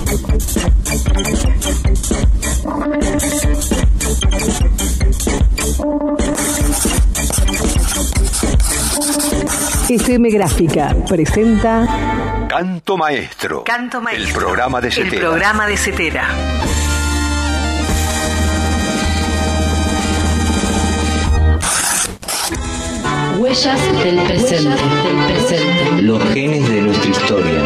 FM Gráfica presenta Canto Maestro. Canto Maestro. El programa de Cetera. El programa de Cetera. Huellas del presente. Los genes de nuestra historia.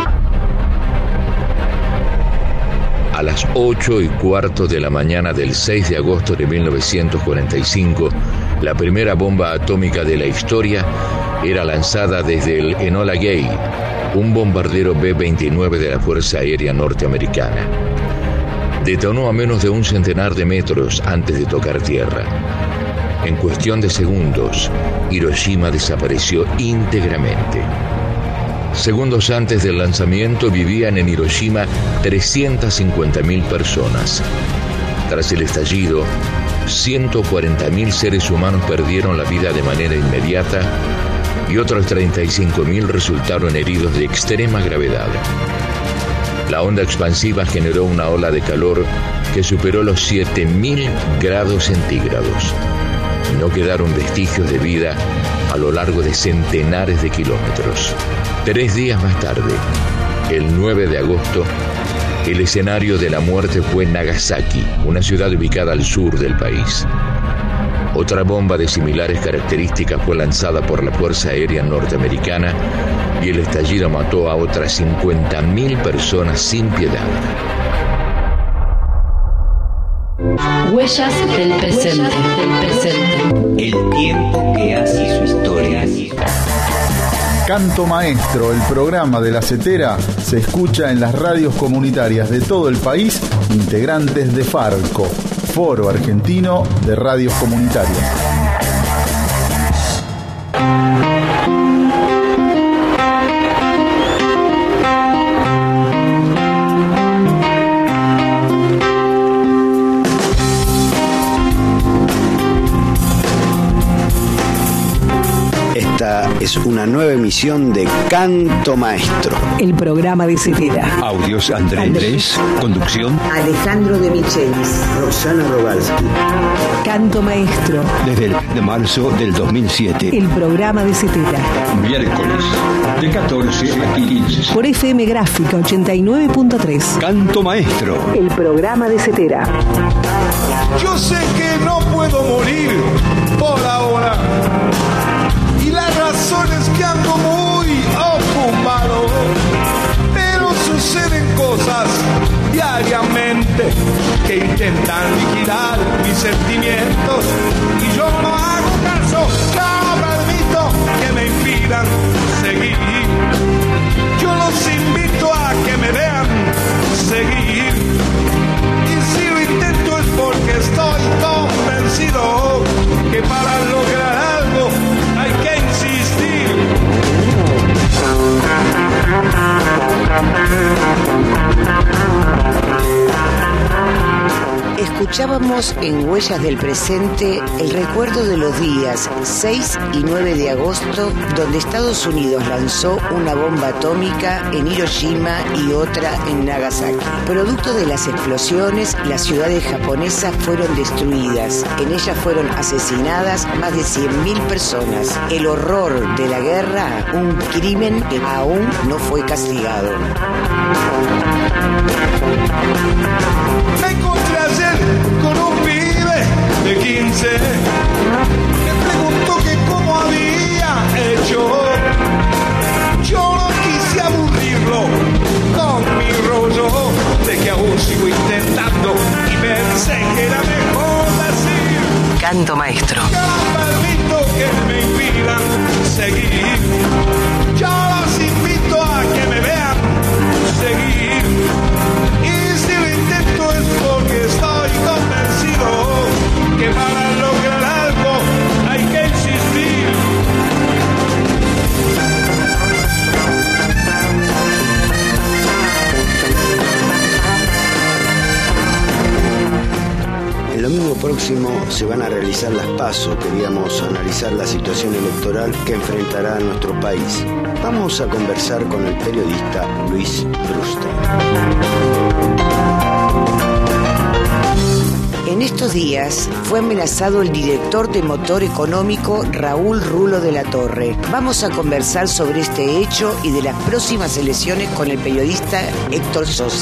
A las 8:15 de la mañana del 6 de agosto de 1945, la primera bomba atómica de la historia era lanzada desde el Enola Gay, un bombardero B-29 de la Fuerza Aérea Norteamericana. Detonó a menos de un centenar de metros antes de tocar tierra. En cuestión de segundos, Hiroshima desapareció íntegramente. Segundos antes del lanzamiento vivían en Hiroshima 350.000 personas. Tras el estallido, 140.000 seres humanos perdieron la vida de manera inmediata y otros 35.000 resultaron heridos de extrema gravedad. La onda expansiva generó una ola de calor que superó los 7.000 grados centígrados. No quedaron vestigios de vida a lo largo de centenares de kilómetros. 3 días más tarde, el 9 de agosto, el escenario de la muerte fue Nagasaki, una ciudad ubicada al sur del país. Otra bomba de similares características fue lanzada por la Fuerza Aérea Norteamericana y el estallido mató a otras 50.000 personas sin piedad. Huellas del presente. El tiempo que hace su historia. Canto Maestro, el programa de la Cetera, se escucha en las radios comunitarias de todo el país, integrantes de FARCO, Foro Argentino de Radios Comunitarias. Es una nueva emisión de Canto Maestro. El programa de Cetera. Audios Andrés. Conducción Alejandro de Michelis. Roxana Rogalski. Canto Maestro. desde el de marzo del 2007. El programa de Cetera. Miércoles de 14 a 15. Por FM Gráfica 89.3. Canto Maestro. El programa de Cetera. Yo sé que no puedo morir por ahora. Y la razón es que ando muy ocupado, pero suceden cosas diariamente que intentan liquidar mis sentimientos y yo no hago caso, no permito que me impidan seguir. Yo los invito a que me vean seguir y si lo intento es porque estoy convencido que para lograr algo hay que insistir. Escuchábamos en Huellas del Presente el recuerdo de los días 6 y 9 de agosto, donde Estados Unidos lanzó una bomba atómica en Hiroshima y otra en Nagasaki. Producto de las explosiones, las ciudades japonesas fueron destruidas. En ellas fueron asesinadas más de 100.000 personas. El horror de la guerra, un crimen que aún no fue castigado. Me encontré ayer con un pibe de 15. Me preguntó que cómo había hecho. Yo no quise aburrirlo con mi rollo de que aún sigo intentando y pensé que era mejor decir Canto Maestro. que no permito que me impidan seguir. Yo los invito a que me vean seguir. Y si lo intento es porque estoy convencido que para lograr algo hay que insistir. El domingo próximo se van a realizar las PASO. Queríamos analizar la situación electoral que enfrentará a nuestro país. Vamos a conversar con el periodista Luis Bruster. estos días fue amenazado el director de Motor Económico, Raúl Rulo de la Torre. Vamos a conversar sobre este hecho y de las próximas elecciones con el periodista Héctor Sosa.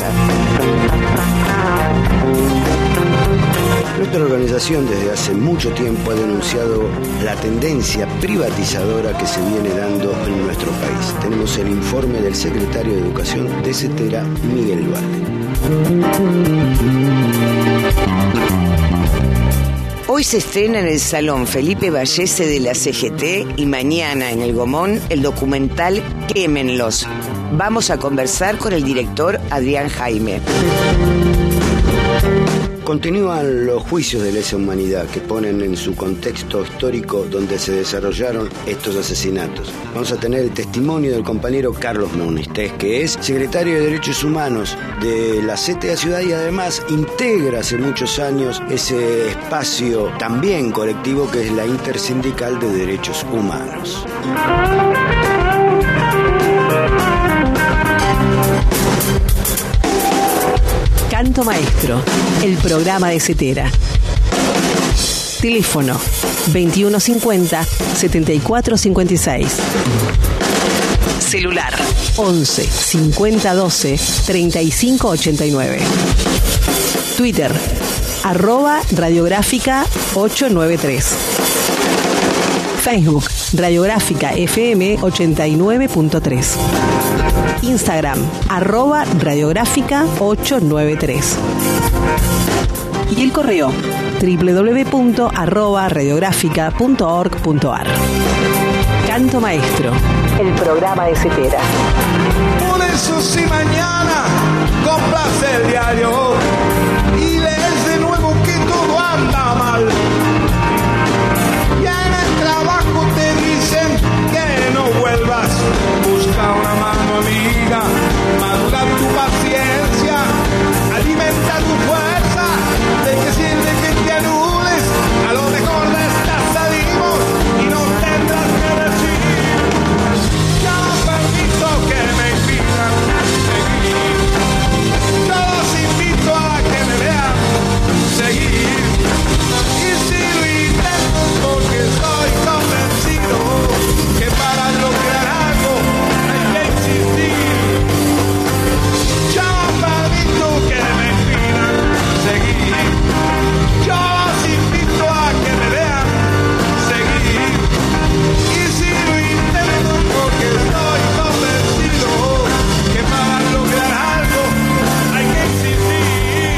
Nuestra organización desde hace mucho tiempo ha denunciado la tendencia privatizadora que se viene dando en nuestro país. Tenemos el informe del secretario de Educación de CETERA, Miguel Duarte. Hoy se estrena en el Salón Felipe Vallese de la CGT y mañana en el Gomón el documental Quémenlos. Vamos a conversar con el director Adrián Jaime. Continúan los juicios de lesa humanidad que ponen en su contexto histórico donde se desarrollaron estos asesinatos. Vamos a tener el testimonio del compañero Carlos Muniz, que es secretario de Derechos Humanos de la CTA Ciudad y además integra hace muchos años ese espacio también colectivo que es la Intersindical de Derechos Humanos. Canto Maestro, el programa de CETERA. Teléfono 2150-7456. Celular 11 50 12 35 89. Twitter @radiográfica 893. Facebook Radiográfica FM 89.3. Instagram @radiográfica 893. Y el correo www.radiográfica.org.ar. Canto Maestro, el programa de CETERA. Por eso si mañana compras el diario y lees de nuevo que todo anda mal, ya en el trabajo te dicen que no vuelvas, busca una mano amiga, madura tu paciencia, alimenta tu fuerza, ¿de qué sirve que te anules? A lo mejor de estas salimos y no tendrás que decir, ya no permito que me impidan seguir, yo los invito a que me vean seguir, y si lo intento porque estoy convencido que para lograr algo hay que insistir, yo no permito que me impidan seguir, yo los invito a que me vean seguir, y si lo intento porque estoy convencido que para lograr algo hay que insistir.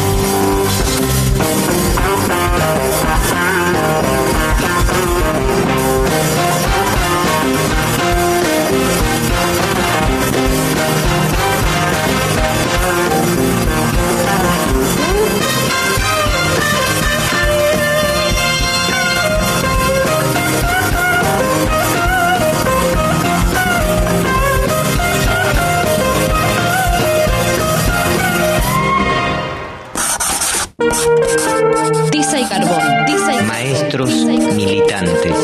Tiza y carbón. Maestros militantes.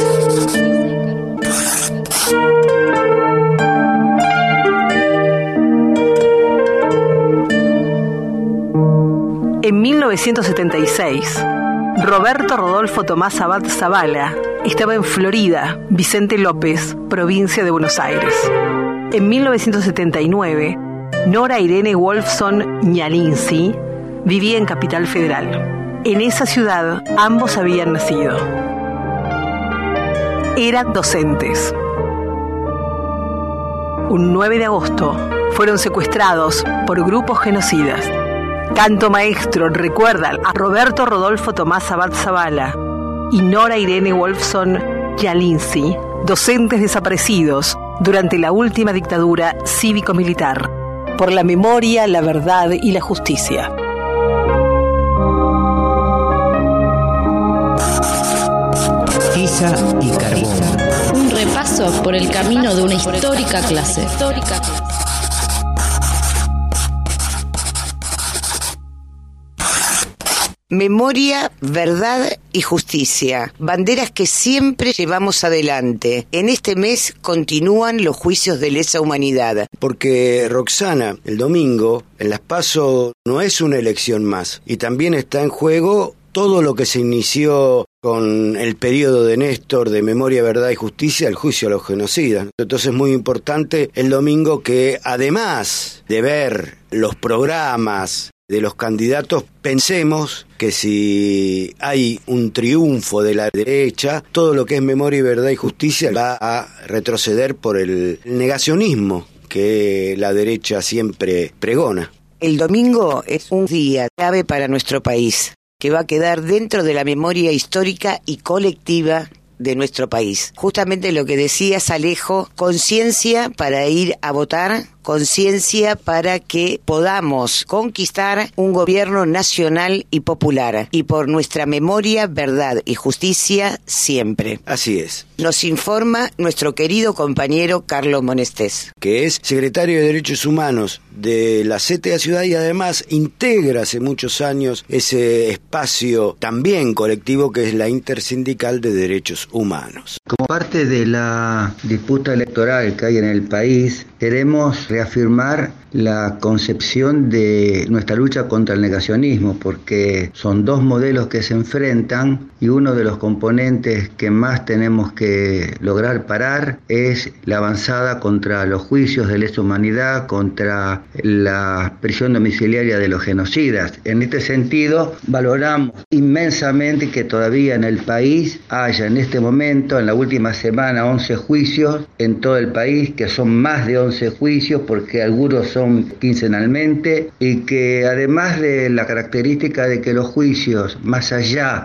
En 1976, Roberto Rodolfo Tomás Abad Zavala estaba en Florida, Vicente López, provincia de Buenos Aires. En 1979, Nora Irene Wolfson Ñalinsi vivía en Capital Federal. En esa ciudad ambos habían nacido. Eran docentes. Un 9 de agosto fueron secuestrados por grupos genocidas. Canto Maestro recuerda a Roberto Rodolfo Tomás Abad Zavala y Nora Irene Wolfson Ñalinsi, docentes desaparecidos durante la última dictadura cívico-militar, por la memoria, la verdad y la justicia. Tiza y carbón. Un repaso por el camino de una histórica clase. Memoria, verdad y justicia. Banderas que siempre llevamos adelante. En este mes continúan los juicios de lesa humanidad. Porque, Roxana, el domingo, en Las PASO no es una elección más. Y también está en juego todo lo que se inició con el periodo de Néstor de Memoria, Verdad y Justicia, el juicio a los genocidas. Entonces es muy importante el domingo que, además de ver los programas de los candidatos, pensemos que si hay un triunfo de la derecha, todo lo que es Memoria y Verdad y Justicia va a retroceder por el negacionismo que la derecha siempre pregona. El domingo es un día clave para nuestro país, que va a quedar dentro de la memoria histórica y colectiva de nuestro país. Justamente lo que decías, Alejo, conciencia para ir a votar, conciencia para que podamos conquistar un gobierno nacional y popular, y por nuestra memoria, verdad y justicia siempre. Así es. Nos informa nuestro querido compañero Carlos Monestés, que es secretario de Derechos Humanos de la CTA Ciudad y además integra hace muchos años ese espacio también colectivo que es la Intersindical de Derechos Humanos. Como parte de la disputa electoral que hay en el país, queremos reafirmar la concepción de nuestra lucha contra el negacionismo, porque son dos modelos que se enfrentan y uno de los componentes que más tenemos que lograr parar es la avanzada contra los juicios de lesa humanidad, contra la prisión domiciliaria de los genocidas. En este sentido, valoramos inmensamente que todavía en el país haya en este momento, en la última semana, 11 juicios en todo el país, que son más de 11 juicios porque algunos son quincenalmente, y que además de la característica de que los juicios, más allá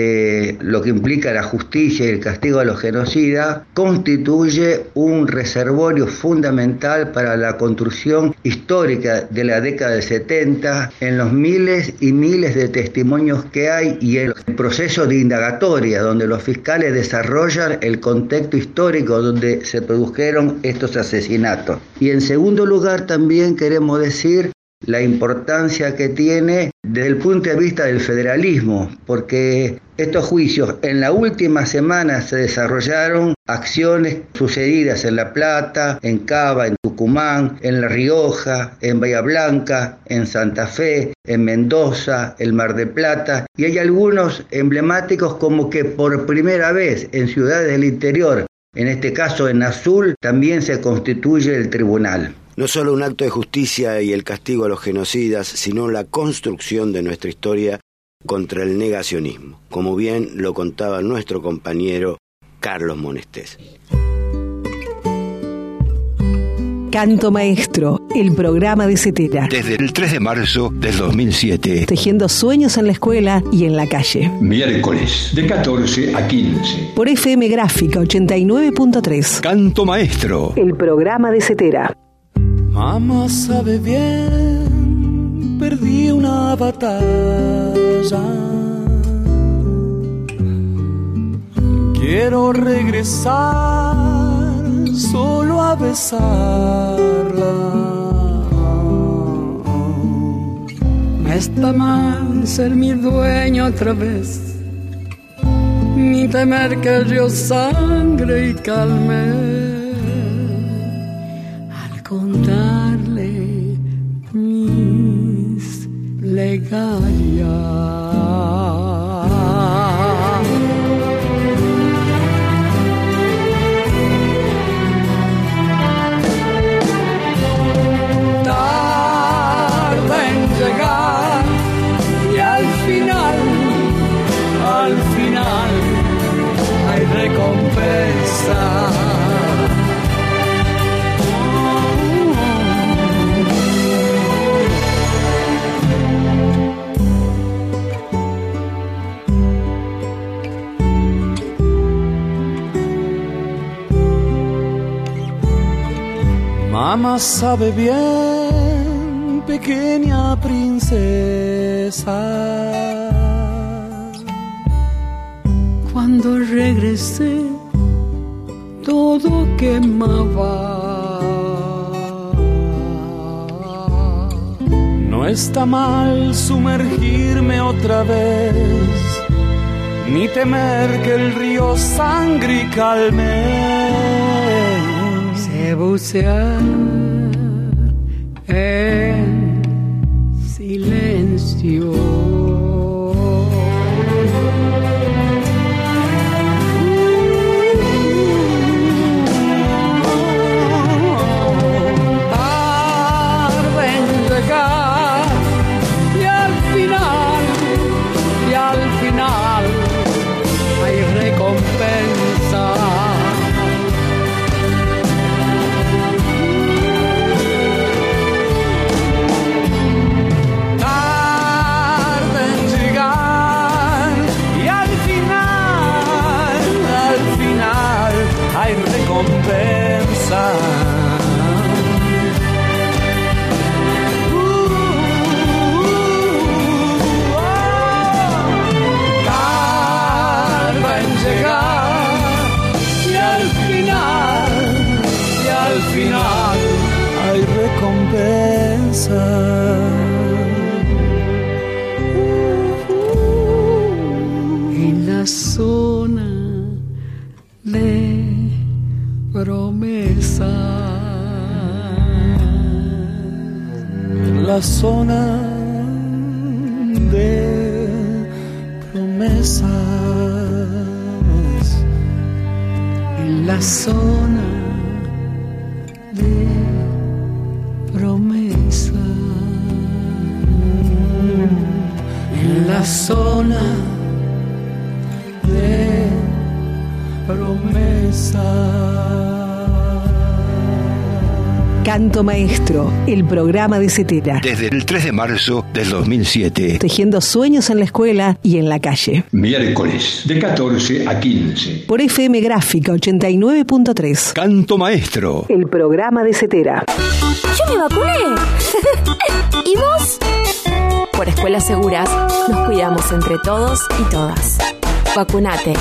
de lo que implica la justicia y el castigo a los genocidas, constituye un reservorio fundamental para la construcción histórica de la década del 70, en los miles y miles de testimonios que hay y el proceso de indagatoria donde los fiscales desarrollan el contexto histórico donde se produjeron estos asesinatos. Y en segundo lugar también queremos decir la importancia que tiene desde el punto de vista del federalismo, porque estos juicios en la última semana se desarrollaron acciones sucedidas en La Plata, en Cava, en Tucumán, en La Rioja, en Bahía Blanca, en Santa Fe, en Mendoza, el Mar del Plata, y hay algunos emblemáticos como que por primera vez en ciudades del interior, en este caso en Azul, también se constituye el tribunal. No solo un acto de justicia y el castigo a los genocidas, sino la construcción de nuestra historia contra el negacionismo, como bien lo contaba nuestro compañero Carlos Monestés. Canto Maestro, el programa de CETERA. Desde el 3 de marzo del 2007. Tejiendo sueños en la escuela y en la calle. Miércoles, de 14 a 15. Por FM Gráfica 89.3. Canto Maestro. El programa de CETERA. Mamá sabe bien, perdí una batalla. Quiero regresar solo a besarla. No está mal ser mi dueño otra vez, ni temer que el río sangre y calme. Contarle mis plegarias. Tarda en llegar y al final hay recompensa. Mamá sabe bien, pequeña princesa, cuando regresé todo quemaba. No está mal sumergirme otra vez, ni temer que el río sangre y calme. Bucear en silencio. zona de promesas, en la zona de promesas, en la zona de promesas. Canto Maestro, el programa de Cetera. Desde el 3 de marzo del 2007. Tejiendo sueños en la escuela y en la calle. Miércoles, de 14 a 15. Por FM Gráfica 89.3. Canto Maestro. El programa de Cetera. ¡Yo me vacuné! ¿Y vos? Por Escuelas Seguras, nos cuidamos entre todos y todas. Vacunate.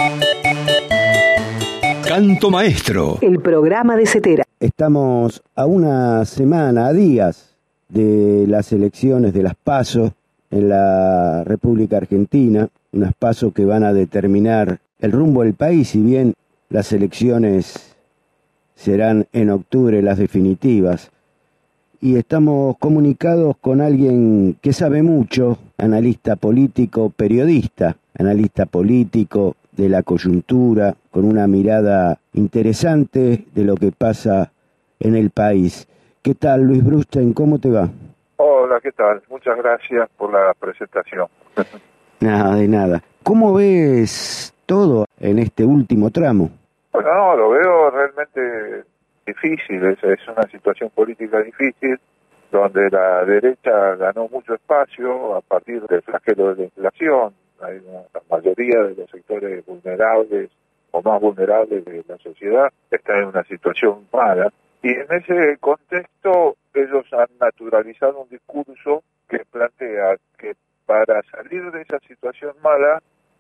Canto Maestro. El programa de Cetera. Estamos a una semana, a días de las elecciones de las PASO en la República Argentina, unas PASO que van a determinar el rumbo del país, si bien las elecciones serán en octubre las definitivas. Y estamos comunicados con alguien que sabe mucho, analista político, periodista, analista político de la coyuntura, con una mirada interesante de lo que pasa en el país. ¿Qué tal, Luis Brustein? ¿Cómo te va? Hola, ¿qué tal? Muchas gracias por la presentación. Nada, de nada. ¿Cómo ves todo en este último tramo? Bueno, no, lo veo realmente difícil. Es una situación política difícil, donde la derecha ganó mucho espacio a partir del flagelo de la inflación. La mayoría de los sectores vulnerables o más vulnerables de la sociedad están en una situación mala. Y en ese contexto ellos han naturalizado un discurso que plantea que para salir de esa situación mala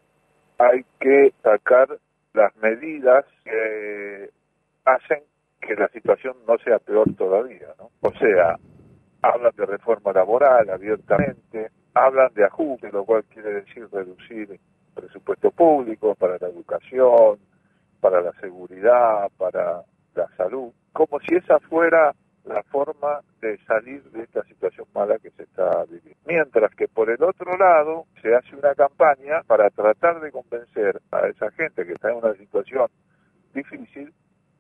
hay que sacar las medidas que hacen que la situación no sea peor todavía, ¿no? O sea, hablan de reforma laboral abiertamente, hablan de ajuste, lo cual quiere decir reducir presupuesto público para la educación, para la seguridad, para la salud, como si esa fuera la forma de salir de esta situación mala que se está viviendo. Mientras que por el otro lado se hace una campaña para tratar de convencer a esa gente que está en una situación difícil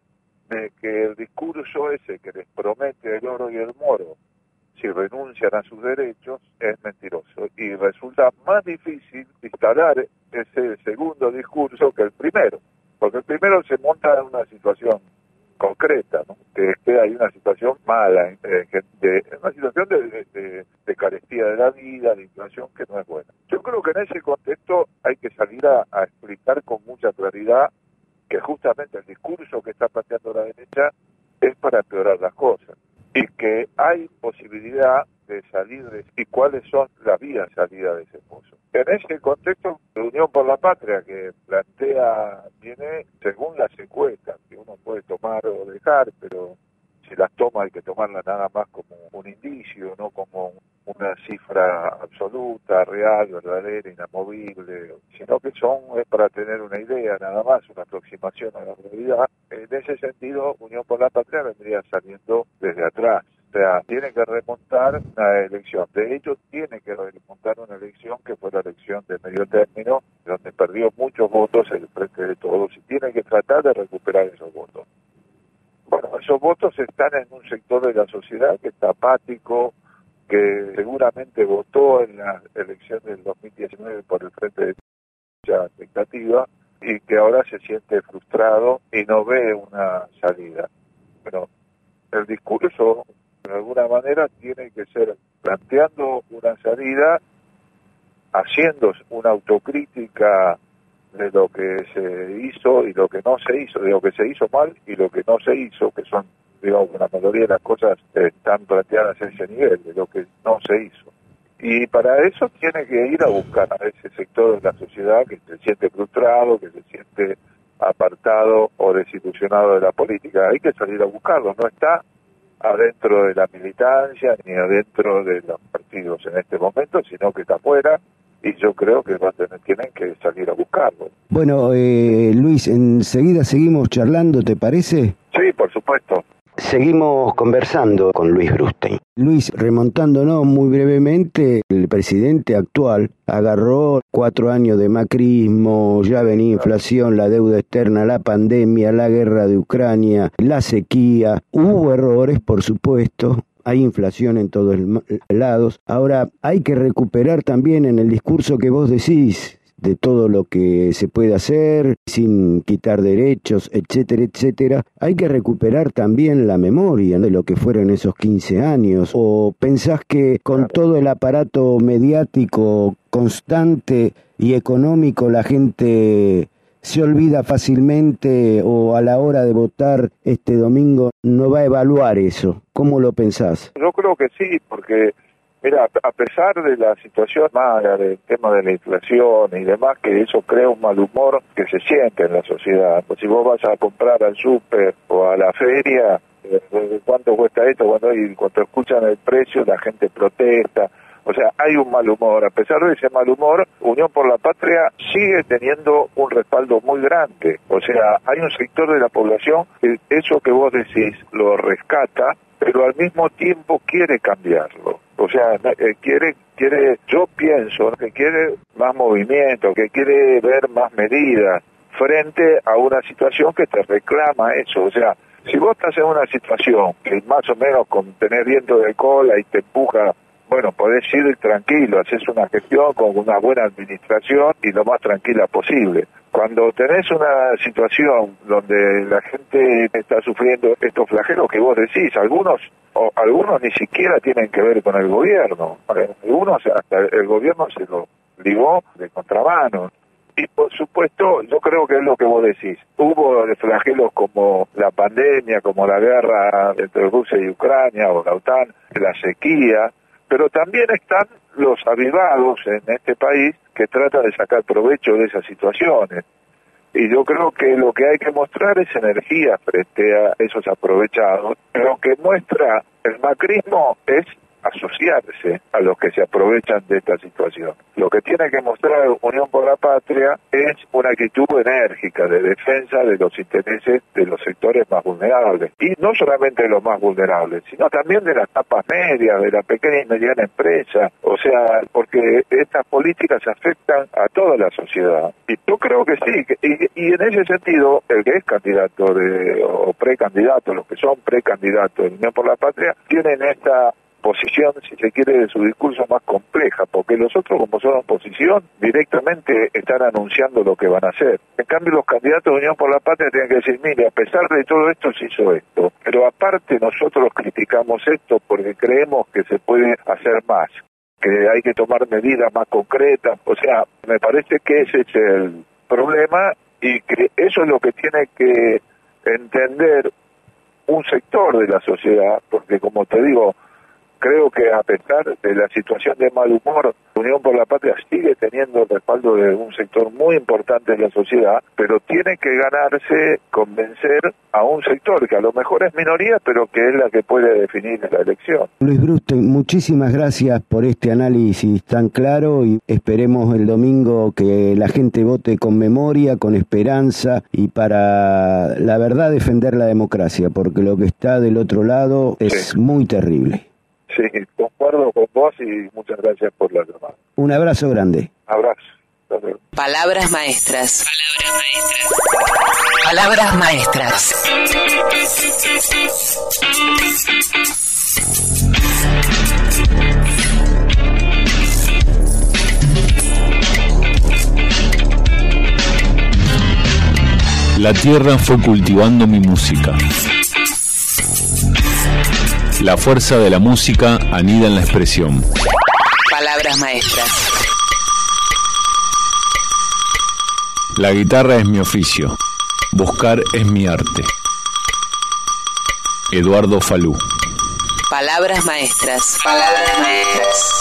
de que el discurso ese que les promete el oro y el moro si renuncian a sus derechos es mentiroso, y resulta más difícil instalar ese segundo discurso que el primero, porque el primero se monta en una situación concreta, ¿no? Que hay una situación mala, una situación de carestía de la vida, de inflación que no es buena. Yo creo que en ese contexto hay que salir a explicar con mucha claridad que justamente el discurso que está planteando la derecha es para empeorar las cosas, y que hay posibilidad de salir y cuáles son las vías de salida de ese pozo. En ese contexto, la Unión por la Patria, que plantea, tiene, según las encuestas, que uno puede tomar o dejar, pero si las toma hay que tomarlas nada más como un indicio, no como una cifra absoluta, real, verdadera, inamovible, sino que es para tener una idea nada más, una aproximación a la realidad. En ese sentido, Unión por la Patria vendría saliendo desde atrás. O sea, tiene que remontar una elección. De hecho, tiene que remontar una elección que fue la elección de medio término, donde perdió muchos votos el Frente de Todos, y tiene que tratar de recuperar esos votos. Bueno, esos votos están en un sector de la sociedad que está apático, que seguramente votó en la elección del 2019 por el Frente de Todos, expectativa, y que ahora se siente frustrado y no ve una salida. Bueno, el discurso de alguna manera tiene que ser planteando una salida, haciendo una autocrítica de lo que se hizo y lo que no se hizo, de lo que se hizo mal y lo que no se hizo, que son, digamos, la mayoría de las cosas están planteadas a ese nivel, de lo que no se hizo. Y para eso tiene que ir a buscar a ese sector de la sociedad que se siente frustrado, que se siente apartado o desilusionado de la política. Hay que salir a buscarlo, no está adentro de la militancia ni adentro de los partidos en este momento, sino que está afuera, y yo creo que tienen que salir a buscarlo. Bueno, Luis, enseguida seguimos charlando, ¿te parece? Sí, por supuesto. Seguimos conversando con Luis Brustein. Luis, remontándonos muy brevemente, el presidente actual agarró 4 años de macrismo, ya venía inflación, la deuda externa, la pandemia, la guerra de Ucrania, la sequía. Hubo errores, por supuesto. Hay inflación en todos lados. Ahora, hay que recuperar también en el discurso que vos decís de todo lo que se puede hacer sin quitar derechos, etcétera, etcétera. Hay que recuperar también la memoria de lo que fueron esos 15 años. ¿O pensás que con todo el aparato mediático constante y económico la gente se olvida fácilmente o a la hora de votar este domingo no va a evaluar eso? ¿Cómo lo pensás? Yo creo que sí, porque mira, a pesar de la situación mala, del tema de la inflación y demás, que eso crea un mal humor que se siente en la sociedad. Pues si vos vas a comprar al súper o a la feria, ¿cuánto cuesta esto? Bueno, y cuando escuchan el precio la gente protesta. O sea, hay un mal humor. A pesar de ese mal humor, Unión por la Patria sigue teniendo un respaldo muy grande. O sea, hay un sector de la población que eso que vos decís lo rescata, pero al mismo tiempo quiere cambiarlo. O sea, quiere, yo pienso que quiere más movimiento, que quiere ver más medidas frente a una situación que te reclama eso. O sea, si vos estás en una situación que más o menos con tener viento de cola y te empuja, bueno, podés ir tranquilo, haces una gestión con una buena administración y lo más tranquila posible. Cuando tenés una situación donde la gente está sufriendo estos flagelos que vos decís, algunos ni siquiera tienen que ver con el gobierno, algunos hasta el gobierno se lo ligó de contramano. Y por supuesto, yo creo que es lo que vos decís. Hubo flagelos como la pandemia, como la guerra entre Rusia y Ucrania o la OTAN, la sequía, pero también están los avivados en este país que tratan de sacar provecho de esas situaciones. Y yo creo que lo que hay que mostrar es energía frente a esos aprovechados. Lo que muestra el macrismo es asociarse a los que se aprovechan de esta situación. Lo que tiene que mostrar Unión por la Patria es una actitud enérgica de defensa de los intereses de los sectores más vulnerables. Y no solamente de los más vulnerables, sino también de las capas medias, de la pequeña y mediana empresa. O sea, porque estas políticas afectan a toda la sociedad. Y yo creo que sí. Y en ese sentido, el que es candidato o precandidato, los que son precandidatos de Unión por la Patria, tienen esta posición, si se quiere, de su discurso más compleja, porque los otros, como son oposición, directamente están anunciando lo que van a hacer. En cambio, los candidatos de Unión por la Patria tienen que decir, mire, a pesar de todo esto se hizo esto, pero aparte nosotros criticamos esto porque creemos que se puede hacer más, que hay que tomar medidas más concretas. O sea, me parece que ese es el problema y que eso es lo que tiene que entender un sector de la sociedad, porque como te digo, creo que a pesar de la situación de mal humor, Unión por la Patria sigue teniendo el respaldo de un sector muy importante de la sociedad, pero tiene que ganarse, convencer a un sector que a lo mejor es minoría, pero que es la que puede definir la elección. Luis Brustein, muchísimas gracias por este análisis tan claro y esperemos el domingo que la gente vote con memoria, con esperanza y para, la verdad, defender la democracia, porque lo que está del otro lado es muy terrible. Sí, concuerdo con vos y muchas gracias por la llamada. Un abrazo grande. Abrazo. Palabras maestras. Palabras maestras. La tierra fue cultivando mi música. La fuerza de la música anida en la expresión. Palabras maestras. La guitarra es mi oficio. Buscar es mi arte. Eduardo Falú. Palabras maestras. Palabras maestras.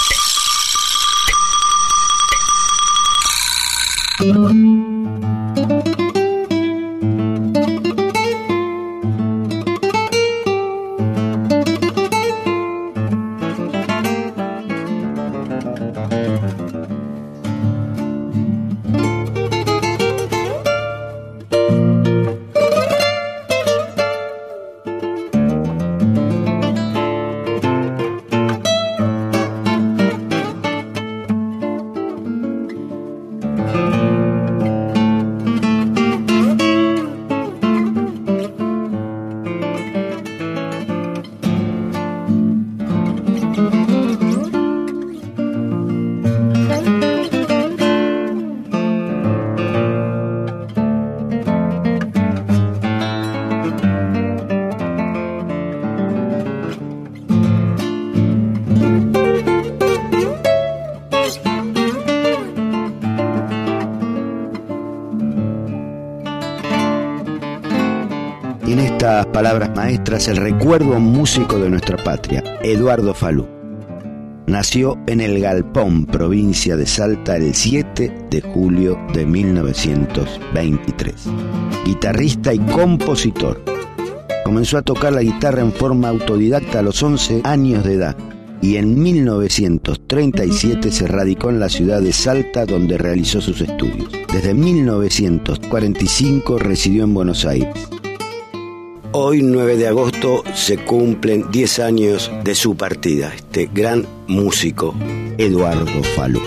palabras maestras, el recuerdo a un músico de nuestra patria, Eduardo Falú. Nació en El Galpón, provincia de Salta, el 7 de julio de 1923. Guitarrista y compositor. Comenzó a tocar la guitarra en forma autodidacta a los 11 años de edad y en 1937 se radicó en la ciudad de Salta, donde realizó sus estudios. Desde 1945 residió en Buenos Aires. Hoy, 9 de agosto, se cumplen 10 años de su partida, este gran músico, Eduardo Falú.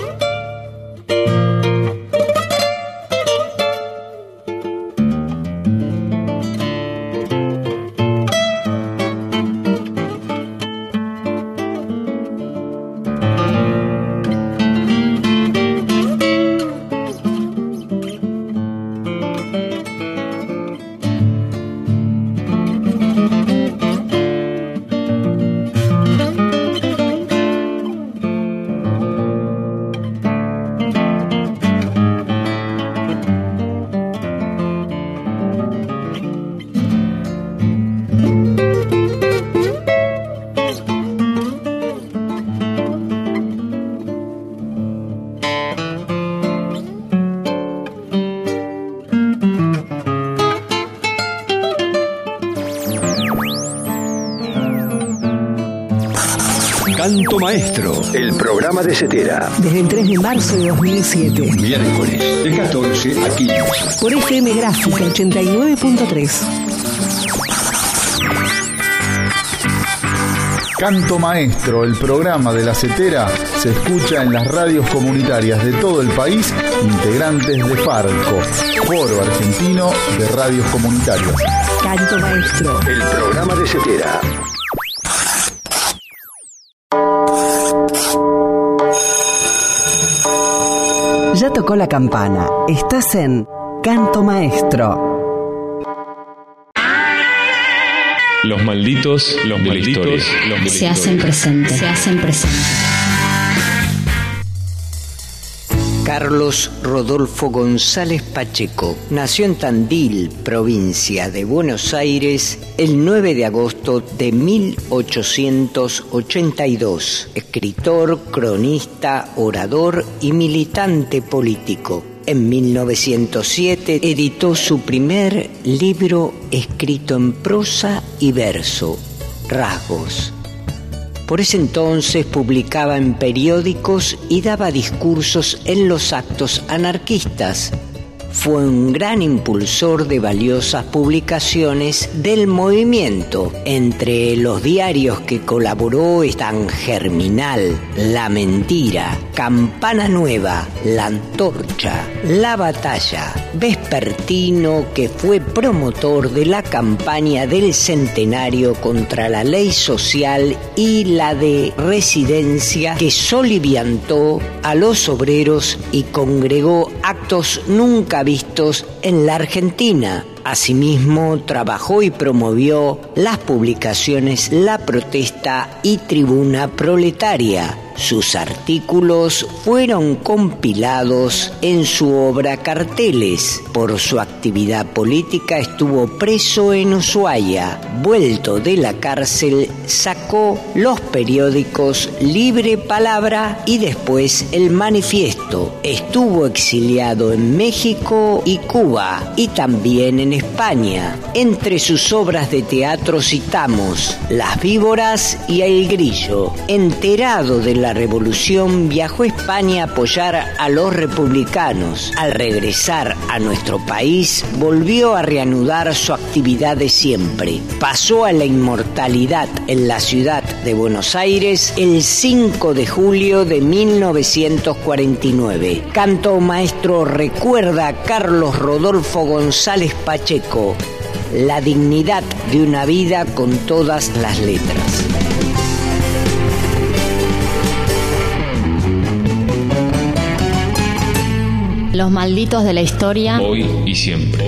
Canto Maestro, el programa de Cetera. Desde el 3 de marzo de 2007. Miércoles, de 14 a 15. Por FM Gráfica 89.3. Canto Maestro, el programa de la Cetera, se escucha en las radios comunitarias de todo el país, integrantes de Farco, Foro Argentino de Radios Comunitarias. Canto Maestro, el programa de Cetera. Ya tocó la campana. Estás en Canto Maestro. Los malditos de la historia. Se hacen presentes. Carlos Rodolfo González Pacheco nació en Tandil, provincia de Buenos Aires, el 9 de agosto de 1882. Escritor, cronista, orador y militante político. En 1907 editó su primer libro escrito en prosa y verso, Rasgos. Por ese entonces publicaba en periódicos y daba discursos en los actos anarquistas. Fue un gran impulsor de valiosas publicaciones del movimiento. Entre los diarios que colaboró están Germinal, La Mentira, Campana Nueva, La Antorcha, La Batalla, Vespertino, que fue promotor de la campaña del centenario contra la ley social y la de residencia, que soliviantó a los obreros y congregó actos nunca vistos en la Argentina. Asimismo, trabajó y promovió las publicaciones La Protesta y Tribuna Proletaria. Sus artículos fueron compilados en su obra Carteles. Por su actividad política estuvo preso en Ushuaia. Vuelto de la cárcel, sacó los periódicos Libre Palabra y después El Manifiesto. Estuvo exiliado en México y Cuba y también en España. Entre sus obras de teatro citamos Las Víboras y El Grillo. Enterado de la revolución, viajó a España a apoyar a los republicanos. Al regresar a nuestro país, volvió a reanudar su actividad de siempre. Pasó a la inmortalidad en la ciudad de Buenos Aires el 5 de julio de 1949. Canto Maestro recuerda a Carlos Rodolfo González Pacheco, la dignidad de una vida con todas las letras. Los malditos de la historia. Hoy y siempre.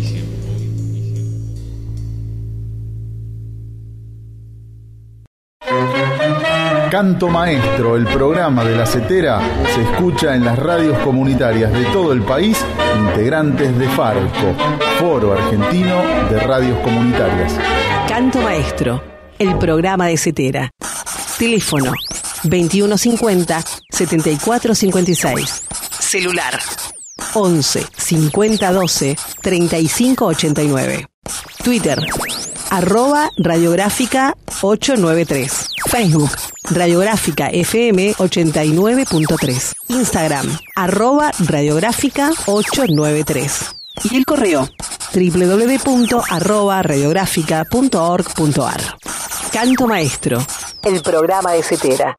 Canto Maestro, el programa de la Cetera, se escucha en las radios comunitarias de todo el país, integrantes de Farco, Foro Argentino de Radios Comunitarias. Canto Maestro, el programa de Cetera. Teléfono 2150-7456. Celular 11 50 12 35 89. Twitter @radiográfica 893. Facebook Radiográfica FM 89.3. Instagram @radiográfica 893. Y el correo www.radiográfica.org.ar. Canto Maestro, el programa de Cetera.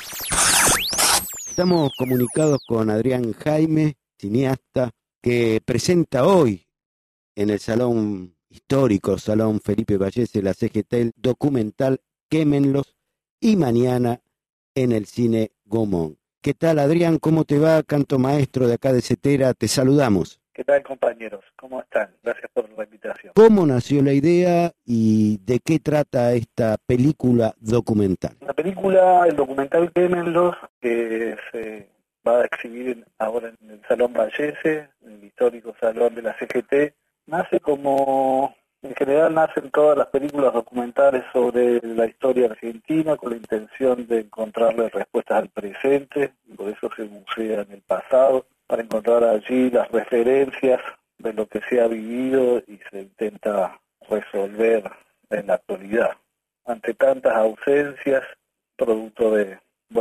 Estamos comunicados con Adrián Jaime, cineasta, que presenta hoy en el Salón Histórico, Salón Felipe Vallese, la CGT, el documental Quémenlos, y mañana en el Cine Gaumont. ¿Qué tal, Adrián? ¿Cómo te va? Canto Maestro de acá de Cetera, te saludamos. ¿Qué tal, compañeros? ¿Cómo están? Gracias por la invitación. ¿Cómo nació la idea y de qué trata esta película documental? La película, el documental Quémenlos, que se va a exhibir ahora en el Salón Vallese, en el histórico Salón de la CGT, nace como... En general nacen todas las películas documentales sobre la historia argentina con la intención de encontrarle respuestas al presente, y por eso se musea en el pasado, para encontrar allí las referencias de lo que se ha vivido y se intenta resolver en la actualidad. Ante tantas ausencias, producto de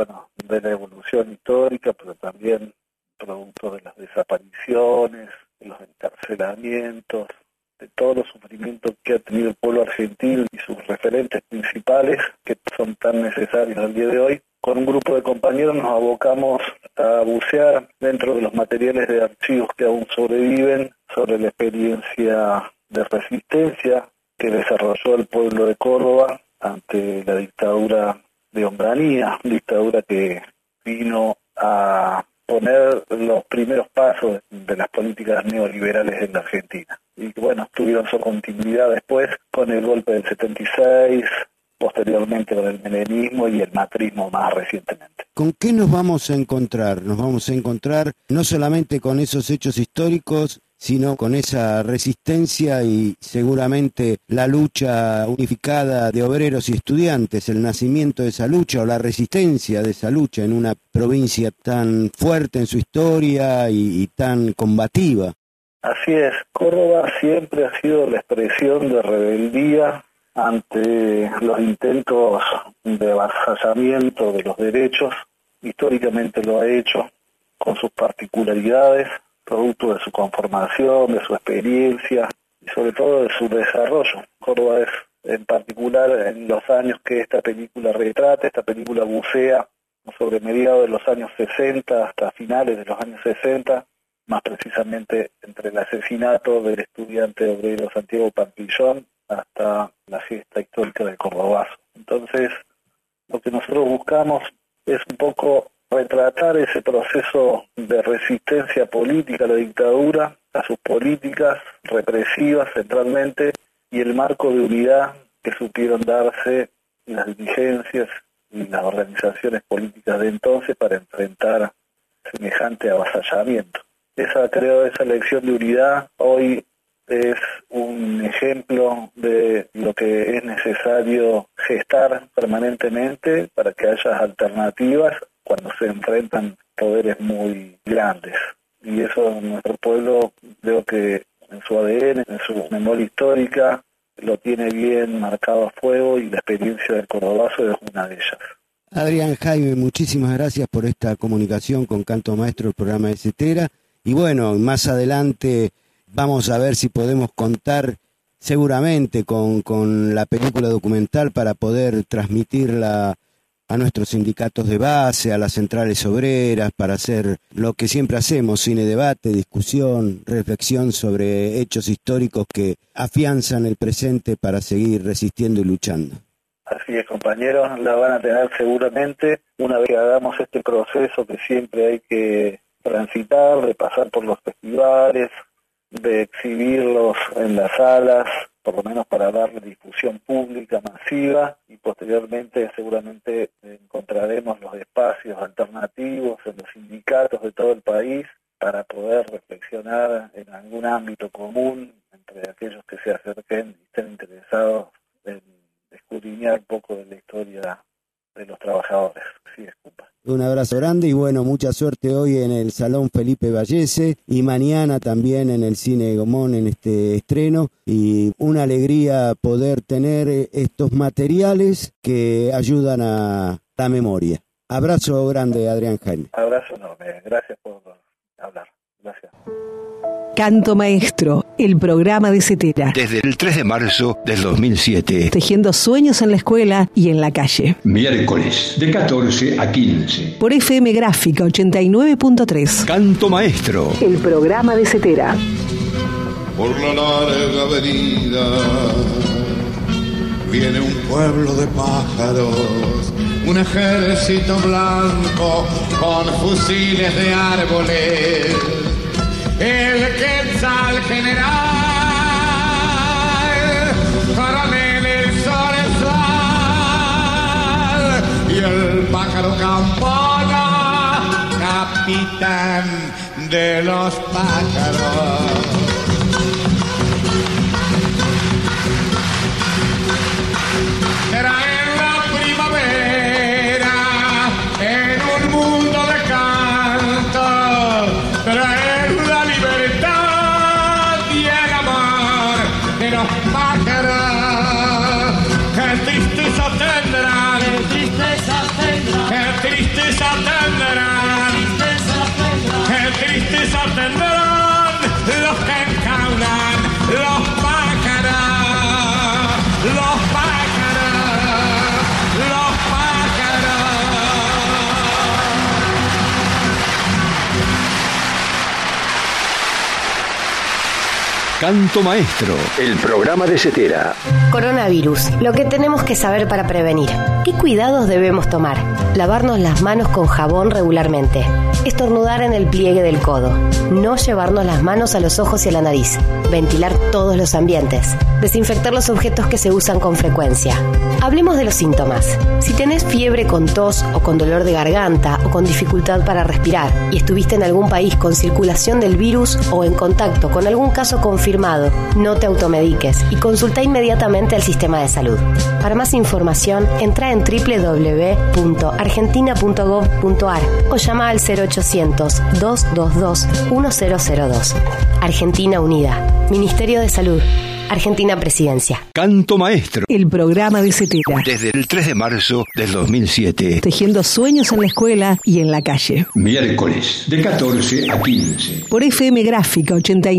la evolución histórica, pero también producto de las desapariciones, de los encarcelamientos, de todos los sufrimientos que ha tenido el pueblo argentino y sus referentes principales, que son tan necesarios al día de hoy, con un grupo de compañeros nos abocamos a bucear dentro de los materiales de archivos que aún sobreviven sobre la experiencia de resistencia que desarrolló el pueblo de Córdoba ante la dictadura de Onganía, dictadura que vino a poner los primeros pasos de las políticas neoliberales en la Argentina. Y bueno, tuvieron su continuidad después con el golpe del 76, posteriormente con el menemismo y el macrismo más recientemente. ¿Con qué nos vamos a encontrar? Nos vamos a encontrar no solamente con esos hechos históricos, sino con esa resistencia y seguramente la lucha unificada de obreros y estudiantes, el nacimiento de esa lucha o la resistencia de esa lucha en una provincia tan fuerte en su historia y tan combativa. Así es, Córdoba siempre ha sido la expresión de rebeldía ante los intentos de avasallamiento de los derechos. Históricamente lo ha hecho con sus particularidades, producto de su conformación, de su experiencia y sobre todo de su desarrollo. Córdoba es, en particular, en los años que esta película retrata, esta película bucea sobre mediados de los años 60 hasta finales de los años 60, más precisamente entre el asesinato del estudiante obrero Santiago Pampillón hasta la gesta histórica del Cordobazo. Entonces, lo que nosotros buscamos es un poco retratar ese proceso de resistencia política a la dictadura, a sus políticas represivas centralmente, y el marco de unidad que supieron darse las dirigencias y las organizaciones políticas de entonces para enfrentar semejante avasallamiento. Esa lección de unidad hoy es un ejemplo de lo que es necesario gestar permanentemente para que haya alternativas cuando se enfrentan poderes muy grandes. Y eso nuestro pueblo, creo que en su ADN, en su memoria histórica, lo tiene bien marcado a fuego, y la experiencia del Cordobazo es una de ellas. Adrián Jaime, muchísimas gracias por esta comunicación con Canto Maestro, el programa de Cetera. Y bueno, más adelante vamos a ver si podemos contar seguramente con la película documental para poder transmitirla a nuestros sindicatos de base, a las centrales obreras, para hacer lo que siempre hacemos, cine debate, discusión, reflexión sobre hechos históricos que afianzan el presente para seguir resistiendo y luchando. Así es, compañeros, la van a tener seguramente una vez que hagamos este proceso que siempre hay que transitar, de pasar por los festivales, de exhibirlos en las salas, por lo menos para darle difusión pública masiva, y posteriormente seguramente encontraremos los espacios alternativos en los sindicatos de todo el país para poder reflexionar en algún ámbito común entre aquellos que se acerquen y estén interesados en enseñar un poco de la historia de los trabajadores. Sí, disculpa. Un abrazo grande y bueno, mucha suerte hoy en el Salón Felipe Vallese y mañana también en el Cine Gomón en este estreno, y una alegría poder tener estos materiales que ayudan a la memoria. Abrazo grande, Adrián Jaime. Abrazo enorme, gracias por hablar. Gracias. Canto Maestro, el programa de Cetera. Desde el 3 de marzo del 2007. Tejiendo sueños en la escuela y en la calle. Miércoles, de 14 a 15. Por FM Gráfica 89.3. Canto Maestro. El programa de Cetera. Por la larga avenida viene un pueblo de pájaros, un ejército blanco con fusiles de árboles. El Quetzal general, coronel el Solezal y el pájaro Campana, capitán de los pájaros. Era en la primavera, en un mundo de canto, pero los pájaros, qué tristeza tendrán, qué tristeza tendrán, qué tristeza tendrán, qué tristeza tendrán los que encaunan los pájaros, los pájaros, los pájaros. Canto Maestro, el programa de Cetera. Coronavirus, lo que tenemos que saber para prevenir. ¿Qué cuidados debemos tomar? Lavarnos las manos con jabón regularmente. Estornudar en el pliegue del codo. No llevarnos las manos a los ojos y a la nariz. Ventilar todos los ambientes. Desinfectar los objetos que se usan con frecuencia. Hablemos de los síntomas. Si tenés fiebre con tos o con dolor de garganta o con dificultad para respirar y estuviste en algún país con circulación del virus o en contacto con algún caso confirmado, no te automediques y consulta inmediatamente al sistema de salud. Para más información, entra en www.argentina.gov.ar o llama al 0800-222-1002. Argentina Unida. Ministerio de Salud. Argentina Presidencia. Canto Maestro. El programa de Cetera. Desde el 3 de marzo del 2007. Tejiendo sueños en la escuela y en la calle. Miércoles, de 14 a 15. Por FM Gráfica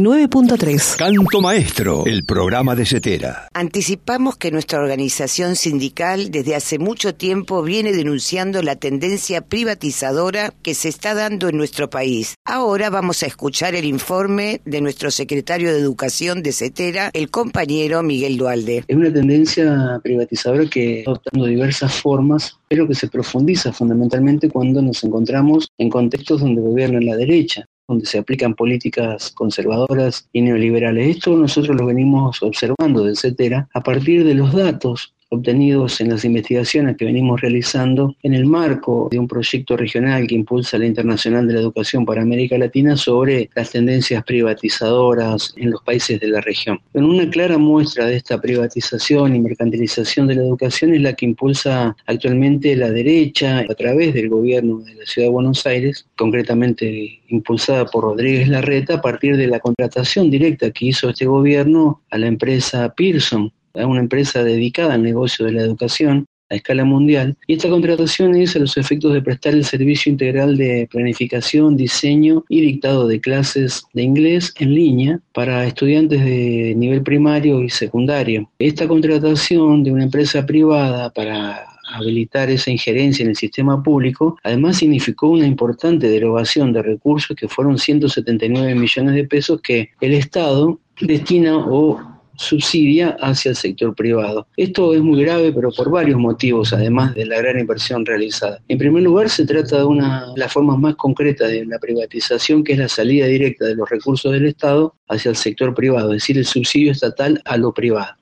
89.3. Canto Maestro, el programa de Cetera. Anticipamos que nuestra organización sindical desde hace mucho tiempo viene denunciando la tendencia privatizadora que se está dando en nuestro país. Ahora vamos a escuchar el informe de nuestro secretario de Educación de Cetera, el compañero Miguel Dualde. Es una tendencia privatizadora que está adoptando diversas formas, pero que se profundiza fundamentalmente cuando nos encontramos en contextos donde gobierna la derecha, donde se aplican políticas conservadoras y neoliberales. Esto nosotros lo venimos observando de Cetera a partir de los datos obtenidos en las investigaciones que venimos realizando en el marco de un proyecto regional que impulsa la Internacional de la Educación para América Latina sobre las tendencias privatizadoras en los países de la región. Pero una clara muestra de esta privatización y mercantilización de la educación es la que impulsa actualmente la derecha a través del gobierno de la Ciudad de Buenos Aires, concretamente impulsada por Rodríguez Larreta, a partir de la contratación directa que hizo este gobierno a la empresa Pearson, una empresa dedicada al negocio de la educación a escala mundial, y esta contratación es a los efectos de prestar el servicio integral de planificación, diseño y dictado de clases de inglés en línea para estudiantes de nivel primario y secundario. Esta contratación de una empresa privada para habilitar esa injerencia en el sistema público, además significó una importante derogación de recursos que fueron 179 millones de pesos que el Estado destina o subsidia hacia el sector privado. Esto es muy grave, pero por varios motivos, además de la gran inversión realizada. En primer lugar, se trata de una de las formas más concretas de la privatización, que es la salida directa de los recursos del Estado hacia el sector privado, es decir, el subsidio estatal a lo privado.